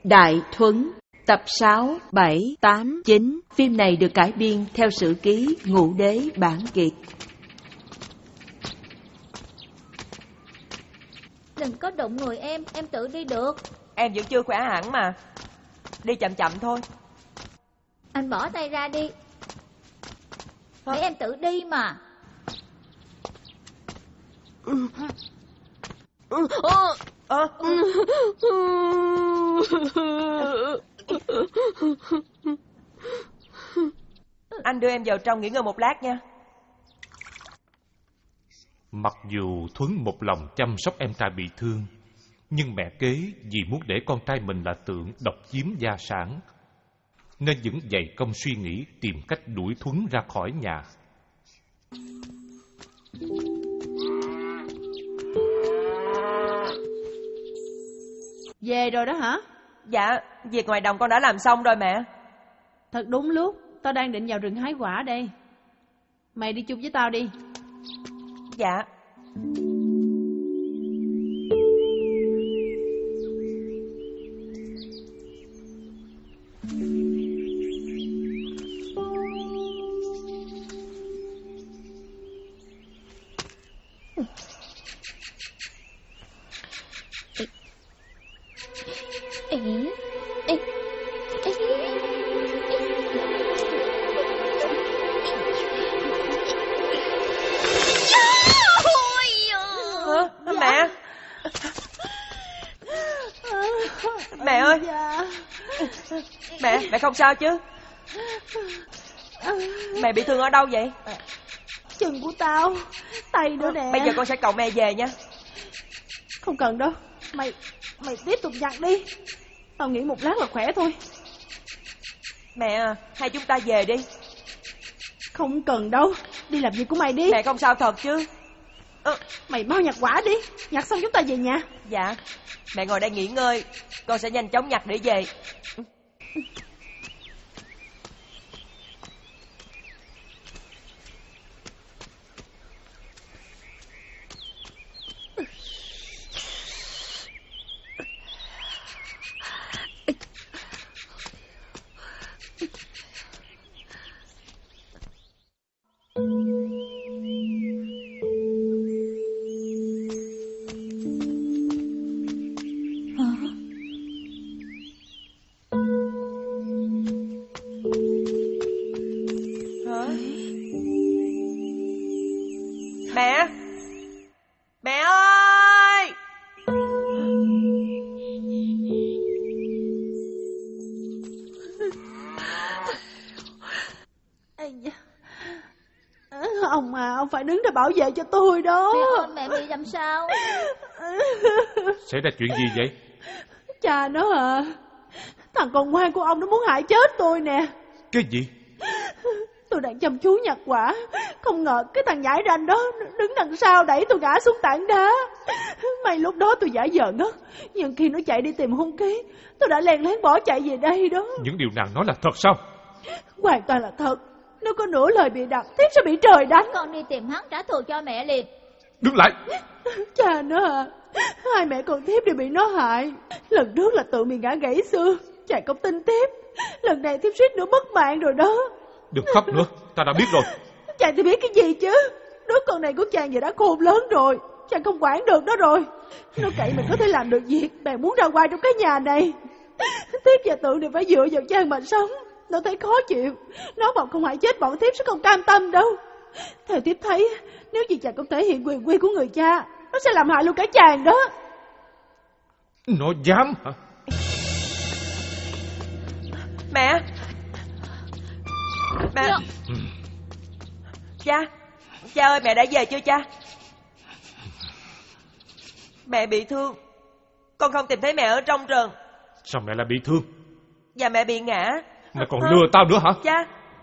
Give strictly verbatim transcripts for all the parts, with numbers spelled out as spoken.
Đại Thuấn, tập sáu, bảy, tám, chín. Phim này được cải biên theo sử ký Ngũ Đế bản Kiệt. Đừng có đụng người em, em tự đi được. Em vẫn chưa khỏe hẳn mà. Đi chậm chậm thôi. Anh bỏ tay ra đi. Để em tự đi mà. Ờ. Anh đưa em vào trong nghỉ ngơi một lát nha. Mặc dù Thuấn một lòng chăm sóc em trai bị thương, nhưng mẹ kế vì muốn để con trai mình là Tượng độc chiếm gia sản, nên vẫn dày công suy nghĩ tìm cách đuổi Thuấn ra khỏi nhà. Về rồi đó hả? Dạ, việc ngoài đồng con đã làm xong rồi mẹ. Thật đúng lúc, tao đang định vào rừng hái quả đây. Mày đi chung với tao đi. Dạ. Mẹ ơi. Mẹ, mẹ không sao chứ? Mẹ bị thương ở đâu vậy? Chân của tao, tay nữa nè. Bây giờ con sẽ cậu mẹ về nha. Không cần đâu. Mày mày tiếp tục nhặt đi. Tao nghĩ một lát là khỏe thôi. Mẹ à, hai chúng ta về đi. Không cần đâu. Đi làm việc của mày đi. Mẹ không sao thật chứ? à, Mày mau nhặt quả đi. Nhặt xong chúng ta về nhà. Dạ. Mẹ ngồi đây nghỉ ngơi, con sẽ nhanh chóng nhặt để về. Mẹ! Mẹ ơi! Ông à, ông phải đứng ra bảo vệ cho tôi đó. Mẹ ơi, mẹ bị làm sao? Xảy ra chuyện gì vậy? Cha nó à, thằng con ngoan của ông nó muốn hại chết tôi nè. Cái gì? Tôi đang chăm chú nhặt quả, không ngờ cái thằng nhãi ranh đó đứng đằng sau đẩy tôi ngã xuống tảng đá. May lúc đó tôi giả vờ ngất, nhưng khi nó chạy đi tìm hung khí, tôi đã lén lén bỏ chạy về đây đó. Những điều nàng nói là thật sao? Hoàn toàn là thật. Nếu có nửa lời bị đặt, thiếp sẽ bị trời đánh. Con đi tìm hắn trả thù cho mẹ liền. Đứng lại. Cha nó à, hai mẹ con thiếp đều bị nó hại. Lần trước là tự mình ngã gãy xương, chàng không tin thiếp. Lần này thiếp suýt nữa mất mạng rồi đó. Đừng khóc nữa, ta đã biết rồi. Chàng thì biết cái gì chứ? Đứa con này của chàng giờ đã khôn lớn rồi, chàng không quản được nó rồi. Nó cậy mình có thể làm được việc, bèn muốn ra ngoài trong cái nhà này. Thiếp và Tượng đều phải dựa vào chàng mà sống. Nó thấy khó chịu, nó bảo không hại chết bọn thiếp sẽ không cam tâm đâu. Theo thiếp thấy, nếu như chàng không thể hiện quyền quy của người cha, nó sẽ làm hại luôn cả chàng đó. Nó dám hả? Mẹ! Mẹ! Dạ. Cha! Cha ơi, mẹ đã về chưa cha? Mẹ bị thương, con không tìm thấy mẹ ở trong rừng. Sao mẹ lại bị thương? Và mẹ bị ngã. Mẹ còn lừa tao nữa hả? Cha!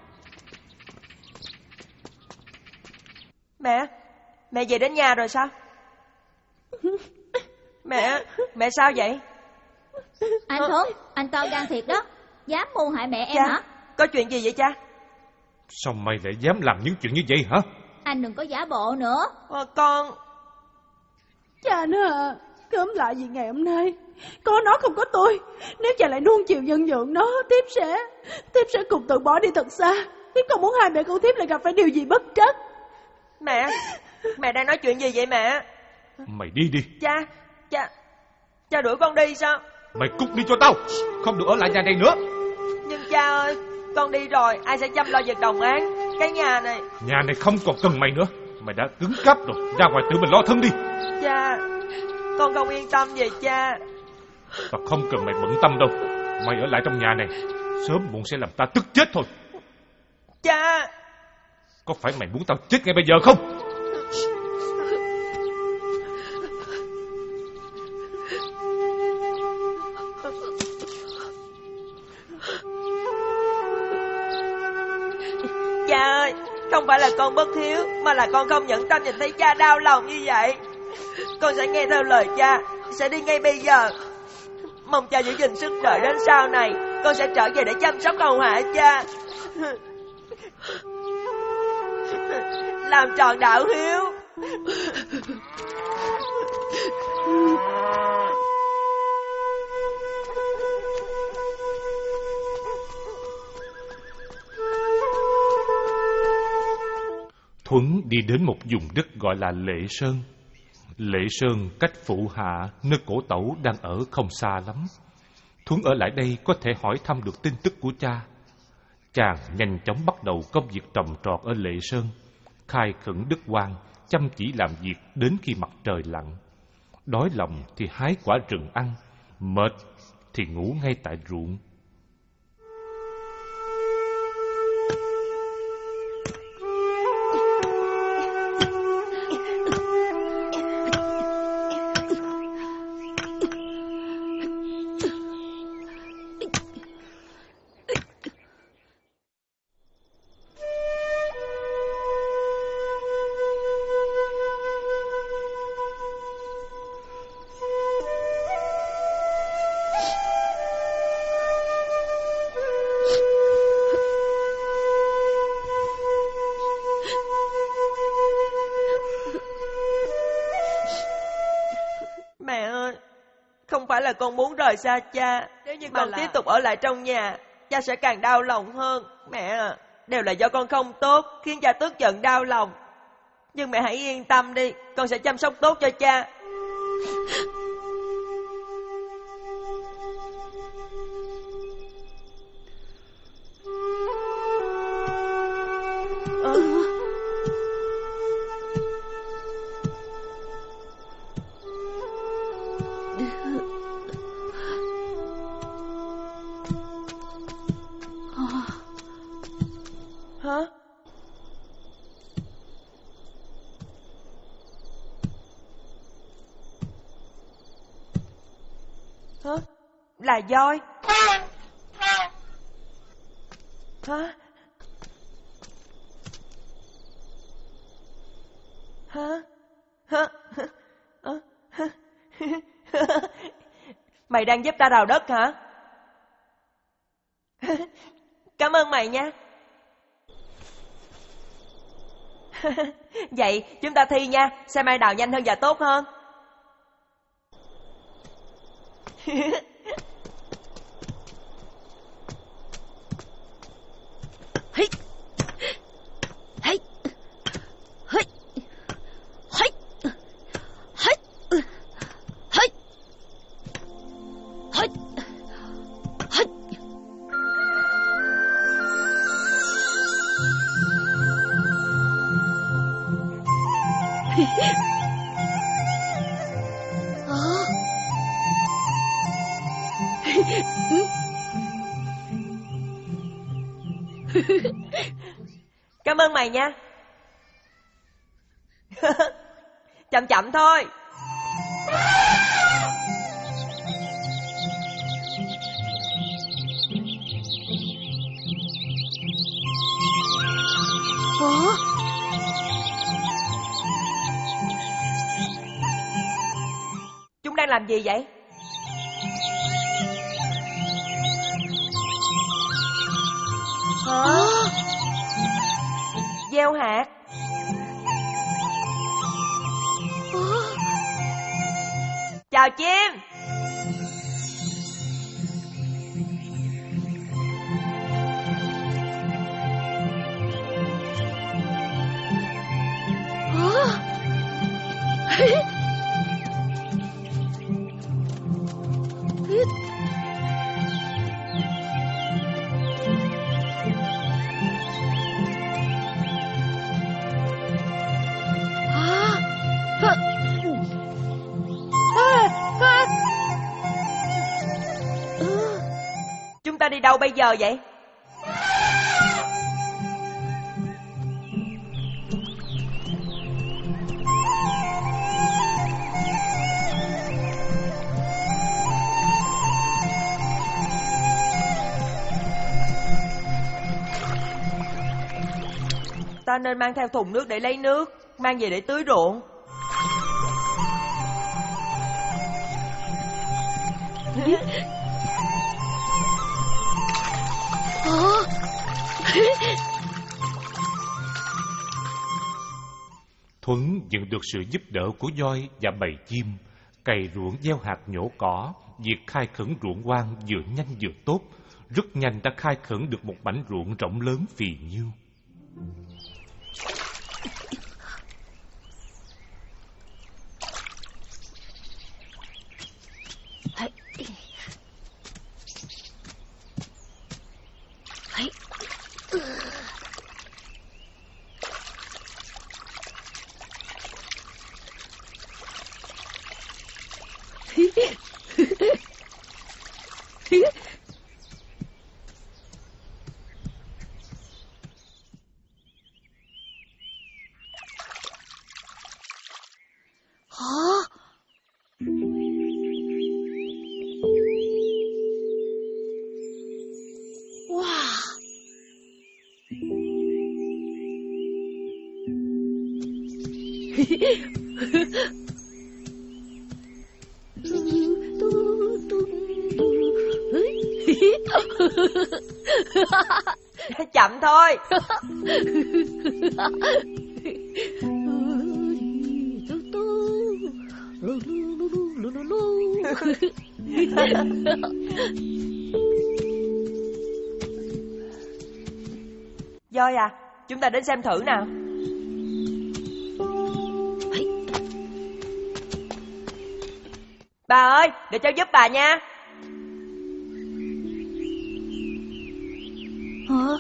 Mẹ! Mẹ về đến nhà rồi sao? Mẹ! Mẹ sao vậy? Anh Thuấn, anh tao gan thiệt đó. Dám mưu hại mẹ em Cha, hả? có chuyện gì vậy cha? Sao mày lại dám làm những chuyện như vậy hả? Anh đừng có giả bộ nữa. À, con... Cha nó à, Cóm lại vì ngày hôm nay có nó không có tôi, nếu cha lại nuông chiều nhân nhượng nó, Thiếp sẽ Thiếp sẽ cùng tự bỏ đi thật xa. Thiếp không muốn hai mẹ con Thiếp lại gặp phải điều gì bất trắc. Mẹ, mẹ đang nói chuyện gì vậy mẹ? Mày đi đi. Cha, cha, cha đuổi con đi sao? Mày cút đi cho tao, không được ở lại nhà này nữa. Nhưng cha ơi, con đi rồi ai sẽ chăm lo việc đồng án cái nhà này? Nhà này không còn cần mày nữa. Mày đã cứng cáp rồi, ra ngoài tự mình lo thân đi. Cha, con không yên tâm về cha. Tao không cần mày bận tâm đâu. Mày ở lại trong nhà này, sớm muộn sẽ làm ta tức chết thôi. Cha, có phải mày muốn tao chết ngay bây giờ không? Cha ơi, không phải là con bất hiếu, mà là con không nhẫn tâm nhìn thấy cha đau lòng như vậy. Con sẽ nghe theo lời cha, sẽ đi ngay bây giờ. Mong cha giữ gìn sức đợi đến sau này, con sẽ trở về để chăm sóc hầu hạ cha, làm tròn đạo hiếu. Thuấn đi đến một vùng đất gọi là Lệ Sơn. Lệ Sơn cách Phụ Hạ, nơi cổ tẩu đang ở không xa lắm. Thuấn ở lại đây có thể hỏi thăm được tin tức của cha. Chàng nhanh chóng bắt đầu công việc trồng trọt ở Lệ Sơn, khai khẩn đất hoang, chăm chỉ làm việc đến khi mặt trời lặn. Đói lòng thì hái quả rừng ăn, mệt thì ngủ ngay tại ruộng. Con muốn rời xa cha. Nếu như con là... tiếp tục ở lại trong nhà, cha sẽ càng đau lòng hơn. Mẹ à, đều là do con không tốt, khiến cha tức giận đau lòng. Nhưng mẹ hãy yên tâm đi, con sẽ chăm sóc tốt cho cha. Hả? Hả? Là voi? Hả? Hả? Hả? Mày đang giúp ta đào đất hả? Cảm ơn mày nha. Vậy chúng ta thi nha, xem ai đào nhanh hơn và tốt hơn. Cảm ơn mày nha. Chậm chậm thôi. Ủa? Chúng đang làm gì vậy? Hả? Gieo hạt. chào chim. Chúng ta đi đâu bây giờ vậy? Ta nên mang theo thùng nước để lấy nước, mang về để tưới ruộng. Thuấn nhận được sự giúp đỡ của voi và bầy chim, cày ruộng gieo hạt nhổ cỏ. Việc khai khẩn ruộng hoang vừa nhanh vừa tốt, rất nhanh đã khai khẩn được một mảnh ruộng rộng lớn phì nhiêu. Chậm thôi. Voi à, chúng ta đến xem thử nào. Bà ơi, để cháu giúp bà nha. Hả?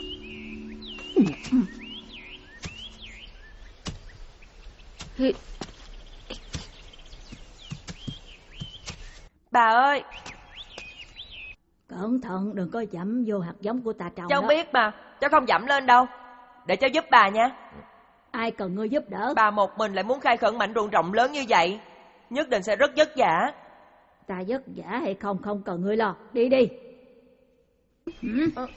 Bà ơi. Cẩn thận đừng có dẫm vô hạt giống của ta trồng. Cháu đó. biết mà, cháu không dẫm lên đâu. Để cháu giúp bà nha. Ai cần ngươi giúp đỡ? Bà một mình lại muốn khai khẩn mảnh ruộng rộng lớn như vậy, nhất định sẽ rất vất vả. Ta vất vả hay không không cần ngươi lo. Đi đi. Ừ. Ờ.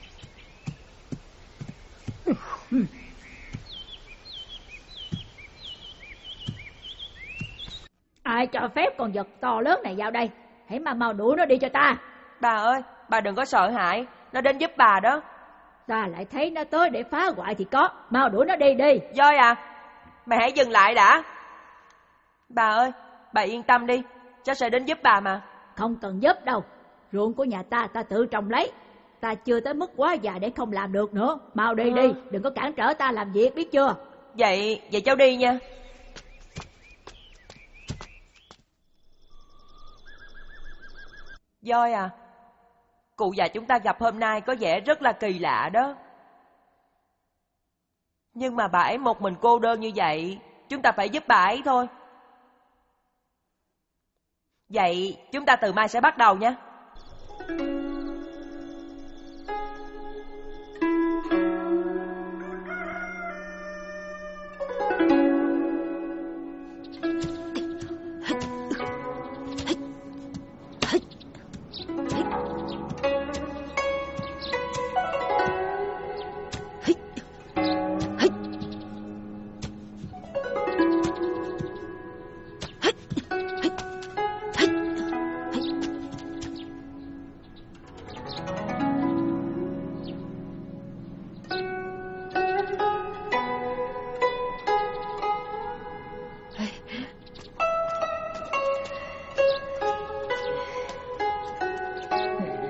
Ai cho phép con vật to lớn này vào đây? Hãy mà mau đuổi nó đi cho ta. Bà ơi, bà đừng có sợ hãi, nó đến giúp bà đó. Ta lại thấy nó tới để phá hoại thì có. Mau đuổi nó đi đi. Voi à, mày hãy dừng lại đã. Bà ơi, bà yên tâm đi, cháu sẽ đến giúp bà mà. Không cần giúp đâu. Ruộng của nhà ta ta tự trồng lấy. Ta chưa tới mức quá già để không làm được nữa. Mau đi à. đi, đừng có cản trở ta làm việc biết chưa? Vậy, vậy cháu đi nha. Voi à, cụ già chúng ta gặp hôm nay có vẻ rất là kỳ lạ đó. Nhưng mà bà ấy một mình cô đơn như vậy, chúng ta phải giúp bà ấy thôi. Vậy chúng ta từ mai sẽ bắt đầu nha.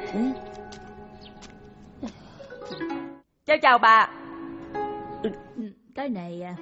Cháu chào bà. Cái này à...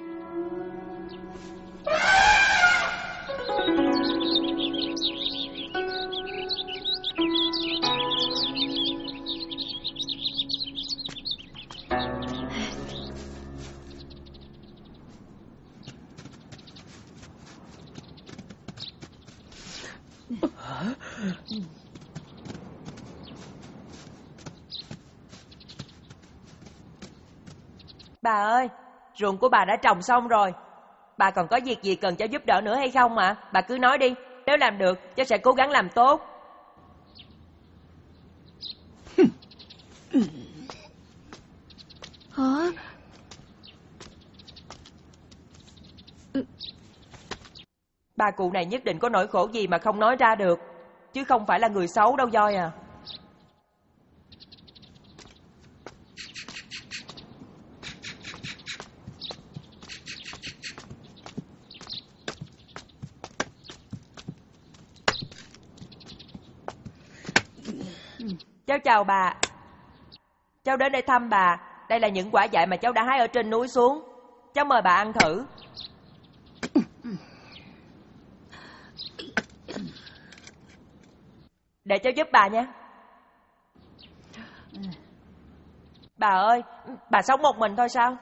Bà ơi, ruộng của bà đã trồng xong rồi. Bà còn có việc gì cần cháu giúp đỡ nữa hay không ạ? À? Bà cứ nói đi, nếu làm được, cháu sẽ cố gắng làm tốt. Hả? Bà cụ này nhất định có nỗi khổ gì mà không nói ra được, chứ không phải là người xấu đâu Voi à. Cháu chào bà. Cháu đến đây thăm bà. Đây là những quả dại mà cháu đã hái ở trên núi xuống. Cháu mời bà ăn thử. Để cháu giúp bà nha. Bà ơi, bà sống một mình thôi sao?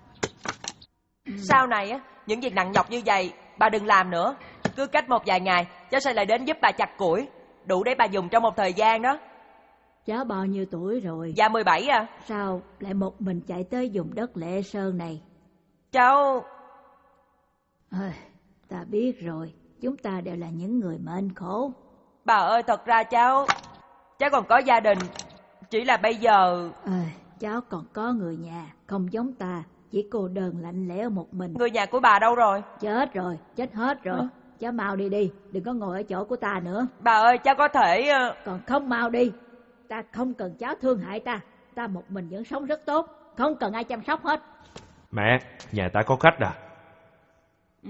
Sau này á, những việc nặng nhọc như vậy bà đừng làm nữa. Cứ cách một vài ngày cháu sẽ lại đến giúp bà chặt củi, đủ để bà dùng trong một thời gian đó. Cháu bao nhiêu tuổi rồi? Dạ mười bảy à. Sao lại một mình chạy tới vùng đất Lệ Sơn này? Cháu... À, ta biết rồi, chúng ta đều là những người mệnh khổ. Bà ơi, thật ra cháu... Cháu còn có gia đình. Chỉ là bây giờ... À, cháu còn có người nhà, không giống ta, chỉ cô đơn lạnh lẽo một mình. Người nhà của bà đâu rồi? Chết rồi, chết hết rồi. À? Cháu mau đi đi, đừng có ngồi ở chỗ của ta nữa. Bà ơi, cháu có thể... Còn không mau đi. Ta không cần cháu thương hại ta. Ta một mình vẫn sống rất tốt, không cần ai chăm sóc hết. Mẹ, nhà ta có khách à? Ừ.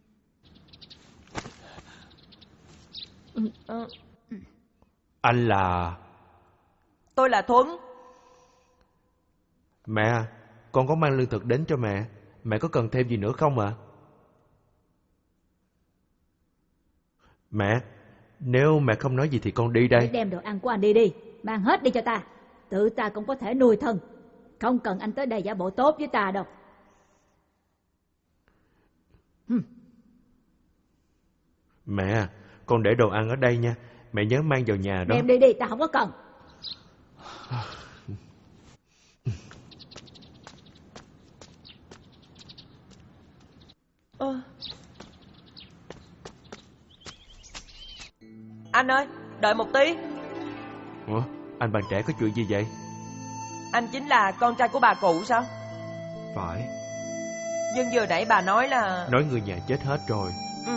Ừ. Anh là... Tôi là Thuấn. Mẹ, con có mang lương thực đến cho mẹ. Mẹ có cần thêm gì nữa không ạ? À? Mẹ, nếu mẹ không nói gì thì con đi đây. Hãy đem đồ ăn của anh đi đi, mang hết đi cho ta. Tự ta cũng có thể nuôi thân. Không cần anh tới đây giả bộ tốt với ta đâu. Hừm. Mẹ, con để đồ ăn ở đây nha. Mẹ nhớ mang vào nhà đó. Đem đi đi, ta không có cần. Ờ. Anh ơi, đợi một tí. Ủa, anh bạn trẻ có chuyện gì vậy? Anh chính là con trai của bà cụ sao? Phải. Nhưng vừa nãy bà nói là... Nói người nhà chết hết rồi. Ừ.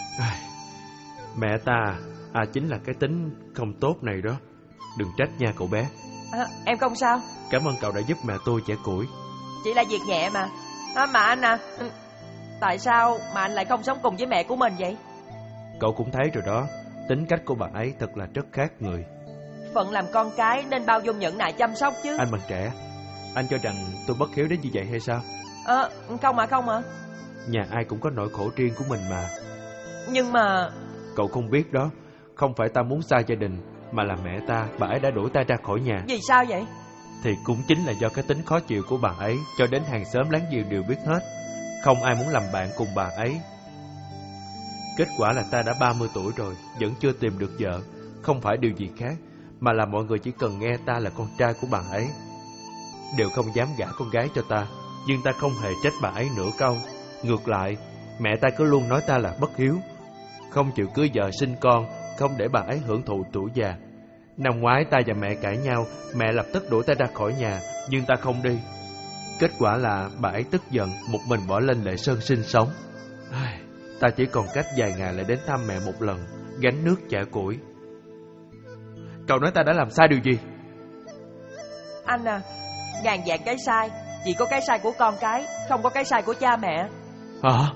Mẹ ta, à chính là cái tính không tốt này đó. Đừng trách nha cậu bé. À, em không sao. Cảm ơn cậu đã giúp mẹ tôi chẻ củi. Chỉ là việc nhẹ mà. À, mà anh à, tại sao mà anh lại không sống cùng với mẹ của mình vậy? Cậu cũng thấy rồi đó, tính cách của bà ấy thật là rất khác người. Phận làm con cái nên bao dung nhẫn nại chăm sóc chứ. Anh bạn trẻ, anh cho rằng tôi bất hiếu đến như vậy hay sao? Ờ, à, không mà không à. Nhà ai cũng có nỗi khổ riêng của mình mà. Nhưng mà... Cậu không biết đó, không phải ta muốn xa gia đình, mà là mẹ ta, bà ấy đã đuổi ta ra khỏi nhà. Vì sao vậy? Thì cũng chính là do cái tính khó chịu của bà ấy, cho đến hàng xóm láng giềng đều biết hết. Không ai muốn làm bạn cùng bà ấy. Kết quả là ta đã ba mươi tuổi rồi, vẫn chưa tìm được vợ. Không phải điều gì khác, mà là mọi người chỉ cần nghe ta là con trai của bà ấy, đều không dám gả con gái cho ta. Nhưng ta không hề trách bà ấy nửa câu. Ngược lại, mẹ ta cứ luôn nói ta là bất hiếu, không chịu cưới vợ sinh con, không để bà ấy hưởng thụ tuổi già. Năm ngoái ta và mẹ cãi nhau, mẹ lập tức đuổi ta ra khỏi nhà, nhưng ta không đi. Kết quả là bà ấy tức giận, một mình bỏ lên Lệ Sơn sinh sống. Ta chỉ còn cách vài ngày lại đến thăm mẹ một lần, gánh nước chẻ củi. Cậu nói ta đã làm sai điều gì? Anh à, ngàn vạn cái sai, chỉ có cái sai của con cái, không có cái sai của cha mẹ. Hả?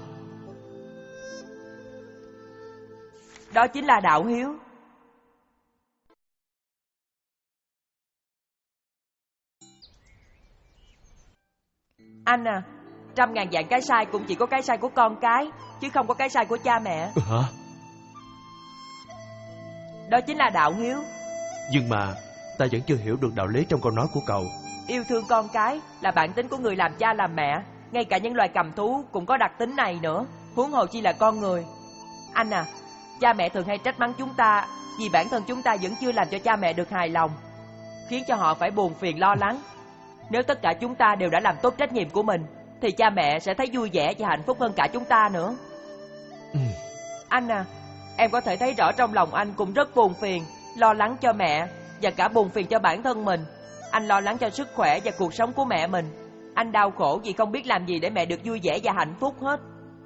Đó chính là đạo hiếu. Anh à, trăm ngàn vạn cái sai cũng chỉ có cái sai của con cái, chứ không có cái sai của cha mẹ. Ừ, hả? Đó chính là đạo hiếu. Nhưng mà ta vẫn chưa hiểu được đạo lý trong câu nói của cậu. Yêu thương con cái là bản tính của người làm cha làm mẹ. Ngay cả những loài cầm thú cũng có đặc tính này nữa, huống hồ chi là con người. Anh à, cha mẹ thường hay trách mắng chúng ta vì bản thân chúng ta vẫn chưa làm cho cha mẹ được hài lòng, khiến cho họ phải buồn phiền lo lắng. Nếu tất cả chúng ta đều đã làm tốt trách nhiệm của mình, thì cha mẹ sẽ thấy vui vẻ và hạnh phúc hơn cả chúng ta nữa. Ừ. Anh à, em có thể thấy rõ trong lòng anh cũng rất buồn phiền, lo lắng cho mẹ và cả buồn phiền cho bản thân mình. Anh lo lắng cho sức khỏe và cuộc sống của mẹ mình. Anh đau khổ vì không biết làm gì để mẹ được vui vẻ và hạnh phúc hết.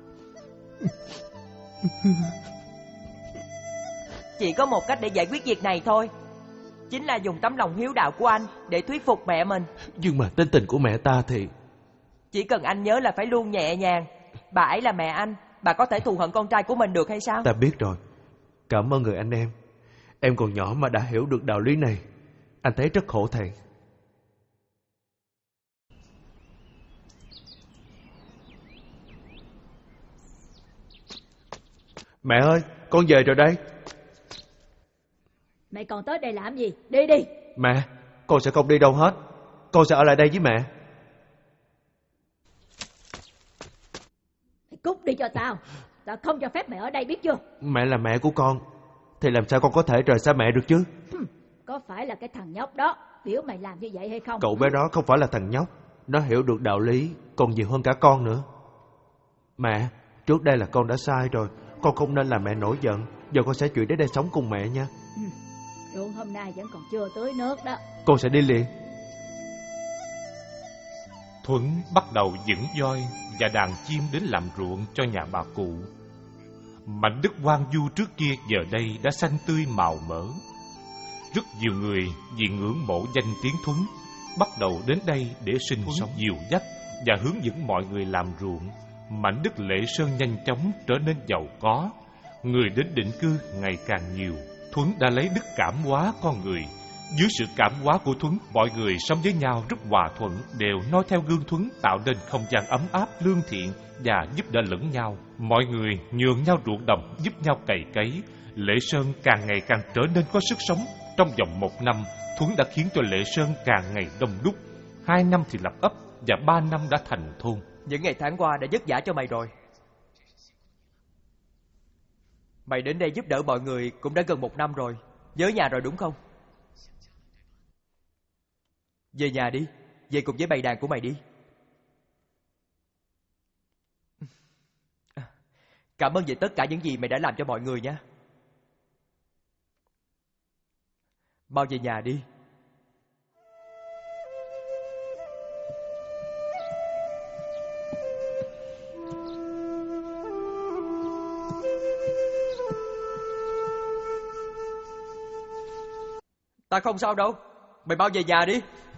Chỉ có một cách để giải quyết việc này thôi, chính là dùng tấm lòng hiếu đạo của anh để thuyết phục mẹ mình. Nhưng mà tính tình của mẹ ta thì... Chỉ cần anh nhớ là phải luôn nhẹ nhàng. Bà ấy là mẹ anh, bà có thể thù hận con trai của mình được hay sao? Ta biết rồi. Cảm ơn người anh em. Em còn nhỏ mà đã hiểu được đạo lý này. Anh thấy rất khổ thẹn. Mẹ ơi, con về rồi đây. Mày còn tới đây làm gì? Đi đi. Mẹ, con sẽ không đi đâu hết. Con sẽ ở lại đây với mẹ. Mày cút đi cho tao. Tao không cho phép mày ở đây, biết chưa? Mẹ là mẹ của con, thì làm sao con có thể rời xa mẹ được chứ? Có phải là cái thằng nhóc đó biểu mày làm như vậy hay không? Cậu bé đó không phải là thằng nhóc. Nó hiểu được đạo lý còn nhiều hơn cả con nữa. Mẹ, trước đây là con đã sai rồi. Con không nên làm mẹ nổi giận. Giờ con sẽ chuyển đến đây sống cùng mẹ nha. Ừ. Ruộng hôm nay vẫn còn chưa tưới nước đó. Con sẽ đi liền. Thuấn bắt đầu dẫn voi và đàn chim đến làm ruộng cho nhà bà cụ. Mảnh đất hoang vu trước kia giờ đây đã xanh tươi màu mỡ. Rất nhiều người vì ngưỡng mộ danh tiếng Thuấn bắt đầu đến đây để sinh sống, dìu dắt và hướng dẫn mọi người làm ruộng. Mảnh đất Lệ Sơn nhanh chóng trở nên giàu có, người đến định cư ngày càng nhiều. Thuấn đã lấy đức cảm hóa con người. Dưới sự cảm hóa của Thuấn, mọi người sống với nhau rất hòa thuận, đều noi theo gương Thuấn, tạo nên không gian ấm áp, lương thiện và giúp đỡ lẫn nhau. Mọi người nhường nhau ruộng đồng, giúp nhau cày cấy. Lệ Sơn càng ngày càng trở nên có sức sống. Trong vòng một năm, Thuấn đã khiến cho Lệ Sơn càng ngày đông đúc. Hai năm thì lập ấp và ba năm đã thành thôn. Những ngày tháng qua đã vất vả cho mày rồi. Mày đến đây giúp đỡ mọi người cũng đã gần một năm rồi. Nhớ nhà rồi đúng không? Về nhà đi. Về cùng với bầy đàn của mày đi. Cảm ơn về tất cả những gì mày đã làm cho mọi người nha. Mau về nhà đi. Ta không sao đâu. Mày mau về nhà đi.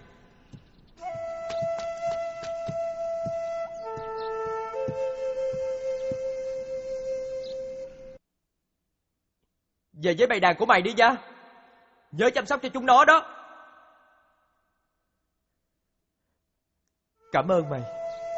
Về với bầy đàn của mày đi nha. Nhớ chăm sóc cho chúng nó đó. Cảm ơn mày.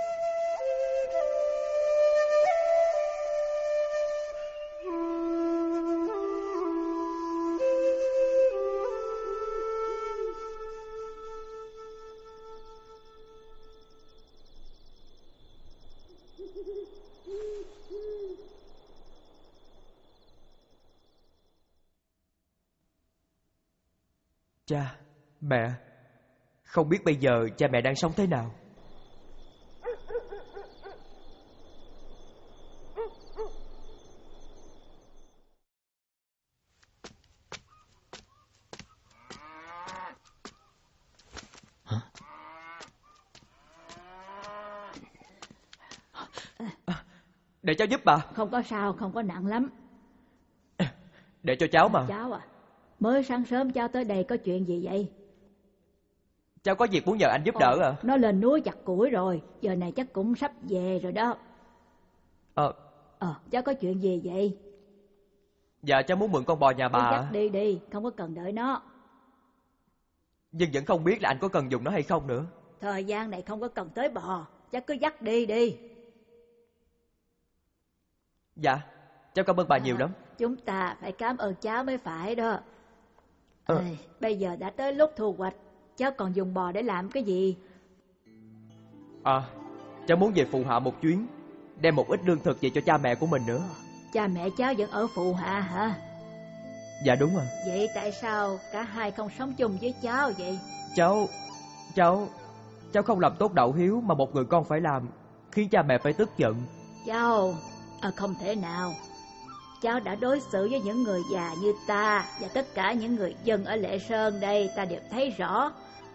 Cha, mẹ, không biết bây giờ cha mẹ đang sống thế nào? Hả? À, để cháu giúp bà. Không có sao, không có nặng lắm. Để cho cháu mà. Cháu à, mới sáng sớm cháu tới đây có chuyện gì vậy? Cháu có việc muốn nhờ anh giúp Ồ, đỡ à? Nó lên núi chặt củi rồi, giờ này chắc cũng sắp về rồi đó. Ờ. Ờ, cháu có chuyện gì vậy? Dạ cháu muốn mượn con bò nhà bà. Cứ dắt đi đi, không có cần đợi nó. Nhưng vẫn không biết là anh có cần dùng nó hay không nữa. Thời gian này không có cần tới bò, cháu cứ dắt đi đi. Dạ, cháu cảm ơn bà nhiều lắm. Chúng ta phải cảm ơn cháu mới phải đó. Ờ. Ê, bây giờ đã tới lúc thu hoạch, cháu còn dùng bò để làm cái gì? À, cháu muốn về Phù Hạ một chuyến, đem một ít lương thực về cho cha mẹ của mình nữa. Cha mẹ cháu vẫn ở Phù Hạ hả? Dạ đúng rồi. Vậy tại sao cả hai không sống chung với cháu vậy? Cháu, cháu, cháu không làm tốt đạo hiếu mà một người con phải làm, khiến cha mẹ phải tức giận. Cháu, à, không thể nào. Cháu đã đối xử với những người già như ta và tất cả những người dân ở Lệ Sơn đây, ta đều thấy rõ.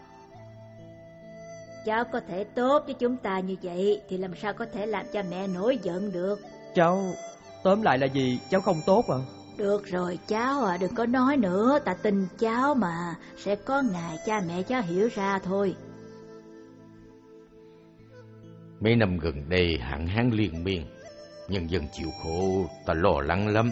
Cháu có thể tốt với chúng ta như vậy thì làm sao có thể làm cha mẹ nổi giận được? Cháu, tóm lại là gì, cháu không tốt à? Được rồi cháu à, đừng có nói nữa, ta tin cháu mà, sẽ có ngày cha mẹ cháu hiểu ra thôi. Mấy năm gần đây hạn hán liên miên, nhân dân chịu khổ, ta lo lắng lắm.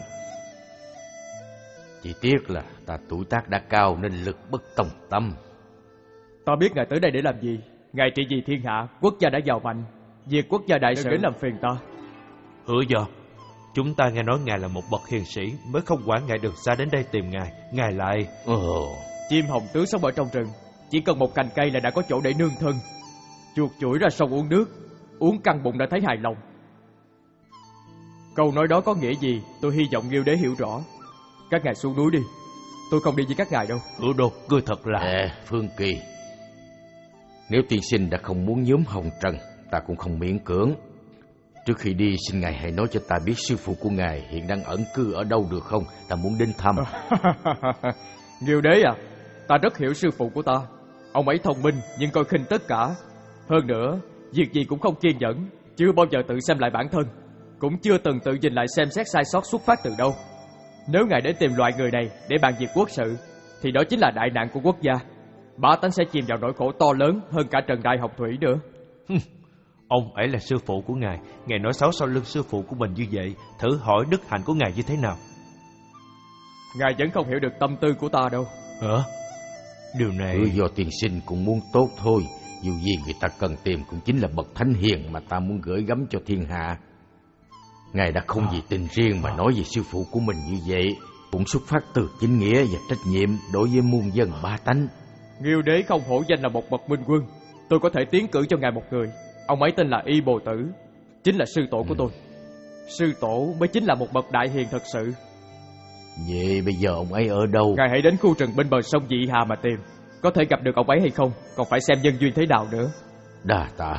Chỉ tiếc là ta tuổi tác đã cao nên lực bất tòng tâm. Ta biết ngài tới đây để làm gì. Ngài trị vì thiên hạ, quốc gia đã giàu mạnh, việc quốc gia đại sự đến làm phiền ta. Hứa Do, chúng ta nghe nói ngài là một bậc hiền sĩ, mới không quản ngại đường xa đến đây tìm ngài. Ngài lại... Ồ... Chim hồng tứ sống ở trong rừng, chỉ cần một cành cây là đã có chỗ để nương thân. Chuột chuỗi ra sông uống nước, uống căng bụng đã thấy hài lòng. Câu nói đó có nghĩa gì, tôi hy vọng Nghiêu Đế hiểu rõ. Các ngài xuống núi đi, tôi không đi với các ngài đâu. Hứa Đô, ngươi thật là... Ê, Phương Kỳ, nếu tiên sinh đã không muốn nhuốm hồng trần, ta cũng không miễn cưỡng. Trước khi đi, xin ngài hãy nói cho ta biết sư phụ của ngài hiện đang ẩn cư ở đâu được không? Ta muốn đến thăm. Nghiêu Đế à, ta rất hiểu sư phụ của ta. Ông ấy thông minh nhưng coi khinh tất cả. Hơn nữa, việc gì cũng không kiên nhẫn, chưa bao giờ tự xem lại bản thân, cũng chưa từng tự nhìn lại xem xét sai sót xuất phát từ đâu. Nếu ngài đến tìm loại người này để bàn việc quốc sự, thì đó chính là đại nạn của quốc gia. Bá tánh sẽ chìm vào nỗi khổ to lớn hơn cả Trần Đại Hồng Thủy nữa. Ông ấy là sư phụ của ngài, ngài nói xấu sau lưng sư phụ của mình như vậy, thử hỏi đức hạnh của ngài như thế nào? Ngài vẫn không hiểu được tâm tư của ta đâu. Hả? Điều này... Ừ, do tiên sinh cũng muốn tốt thôi. Dù gì người ta cần tìm cũng chính là bậc thánh hiền mà ta muốn gửi gắm cho thiên hạ. Ngài đã không vì tình riêng mà nói về sư phụ của mình như vậy, cũng xuất phát từ chính nghĩa và trách nhiệm đối với muôn dân ba tánh. Nghiêu Đế không hổ danh là một bậc minh quân, tôi có thể tiến cử cho ngài một người. Ông ấy tên là Y Bồ Tử, chính là sư tổ của ừ. tôi. Sư tổ mới chính là một bậc đại hiền thật sự. Vậy bây giờ ông ấy ở đâu? Ngài hãy đến khu rừng bên bờ sông Dị Hà mà tìm. Có thể gặp được ông ấy hay không, còn phải xem nhân duyên thế nào nữa. Đa tạ.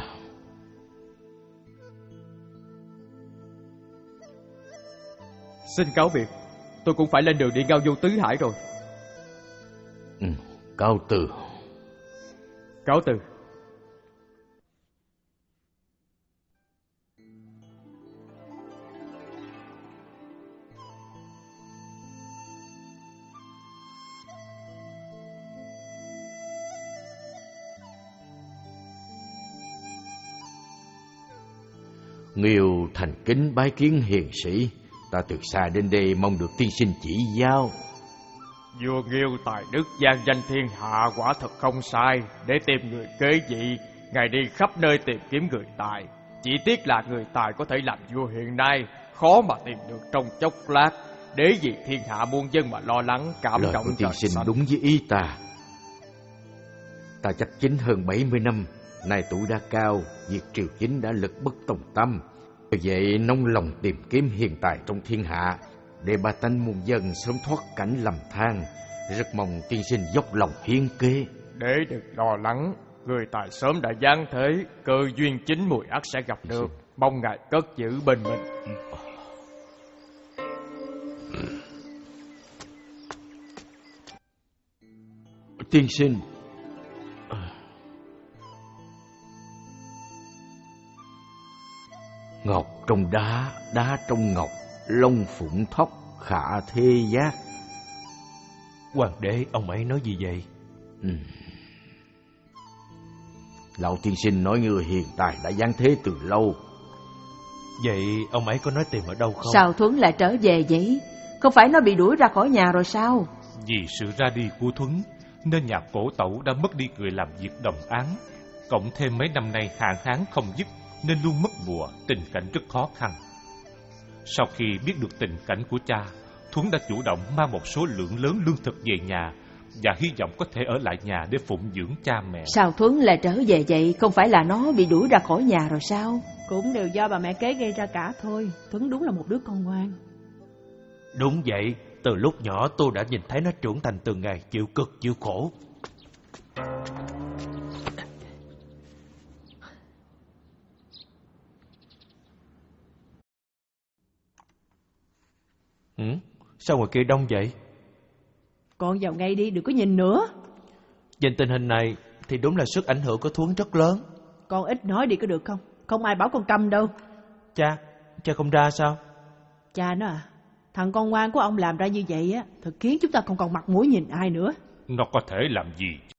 Xin cáo biệt, tôi cũng phải lên đường đi Ngao Du Tứ Hải rồi. Ừ, cáo từ. Cáo từ. Nghiêu thành kính bái kiến hiền sĩ. Ta từ xa đến đây mong được tiên sinh chỉ giáo. Vua Nghiêu tài đức gian danh thiên hạ, quả thật không sai. Để tìm người kế vị, ngài đi khắp nơi tìm kiếm người tài. Chỉ tiếc là người tài có thể làm vua hiện nay khó mà tìm được trong chốc lát. Để vì thiên hạ muôn dân mà lo lắng cảm Lời động của tiên sinh xanh. Đúng với ý ta. Ta chắc chính hơn bảy mươi năm, nay tuổi đã cao, việc triều chính đã lực bất tòng tâm. Vì vậy nóng lòng tìm kiếm hiền tài trong thiên hạ, để ba tánh muôn dân sớm thoát cảnh lầm than. Rất mong tiên sinh dốc lòng hiến kế. Để đừng lo lắng, người tài sớm đã giáng thế, cơ duyên chín mùi ắt sẽ gặp được. Mong ngài cất giữ bên mình. Tiên sinh, ngọc trong đá, đá trong ngọc, long phụng thóc, khả thê giác. Hoàng đế, ông ấy nói gì vậy? Ừ. Lão tiên sinh nói người hiện tại đã giáng thế từ lâu. Vậy ông ấy có nói tìm ở đâu không? Sao Thuấn lại trở về vậy? Không phải nó bị đuổi ra khỏi nhà rồi sao? Vì sự ra đi của Thuấn nên nhà cổ tẩu đã mất đi người làm việc đồng án. Cộng thêm mấy năm nay hạn hán không dứt nên luôn mất mùa, tình cảnh rất khó khăn. Sau khi biết được tình cảnh của cha, Thuấn đã chủ động mang một số lượng lớn lương thực về nhà và hy vọng có thể ở lại nhà để phụng dưỡng cha mẹ. Sao Thuấn lại trở về vậy? Không phải là nó bị đuổi ra khỏi nhà rồi sao? Cũng đều do bà mẹ kế gây ra cả thôi. Thuấn đúng là một đứa con ngoan. Đúng vậy, từ lúc nhỏ tôi đã nhìn thấy nó trưởng thành từng ngày, chịu cực chịu khổ. Ừ? Sao ngoài kia đông vậy? Con vào ngay đi, đừng có nhìn nữa. Nhìn tình hình này thì đúng là sức ảnh hưởng của Thuấn rất lớn. Con ít nói đi có được không? Không ai bảo con câm đâu. Cha, cha không ra sao? Cha nó à, thằng con ngoan của ông làm ra như vậy á, thật khiến chúng ta không còn mặt mũi nhìn ai nữa. Nó có thể làm gì